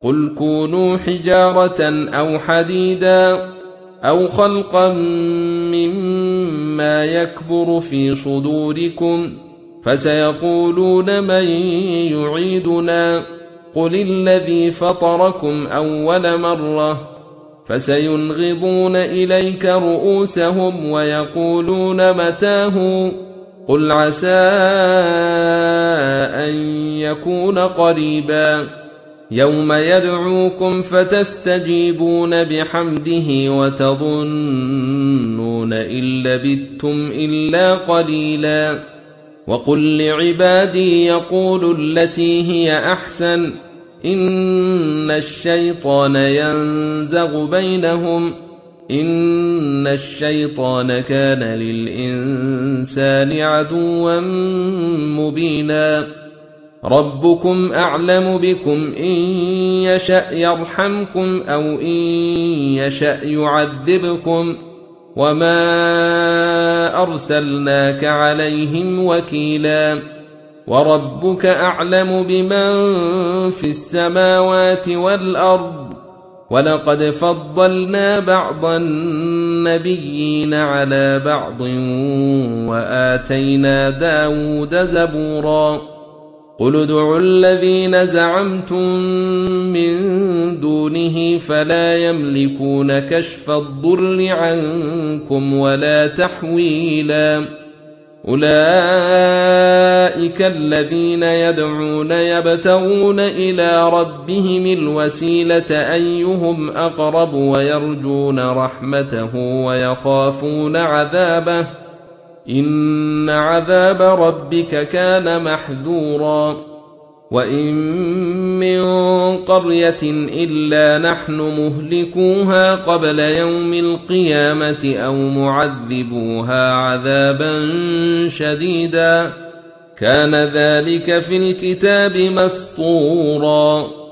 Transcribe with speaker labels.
Speaker 1: قل كونوا حجارة أو حديدا أو خلقا مما يكبر في صدوركم فسيقولون من يعيدنا قل الذي فطركم أول مرة فسينغضون إليك رؤوسهم ويقولون متاه قل عسى أن يكون قريبا يوم يدعوكم فتستجيبون بحمده وتظنون إن لبثتم إلا قليلا وقل لعبادي يقولوا التي هي أحسن إن الشيطان ينزغ بينهم إن الشيطان كان للإنسان عدوا مبينا ربكم أعلم بكم إن يشأ يرحمكم أو إن يشأ يعذبكم وما أرسلناك عليهم وكيلا وربك أعلم بمن في السماوات والأرض ولقد فضلنا بعض النبيين على بعض وآتينا داود زبورا قل ادعوا الذين زعمتم من دونه فلا يملكون كشف الضر عنكم ولا تحويلا أولئك الذين يدعون يبتغون إلى ربهم الوسيلة أيهم أقرب ويرجون رحمته ويخافون عذابه إن عذاب ربك كان محذورا وإن من قرية إلا نحن مهلكوها قبل يوم القيامة أو معذبوها عذابا شديدا كان ذلك في الكتاب مسطورا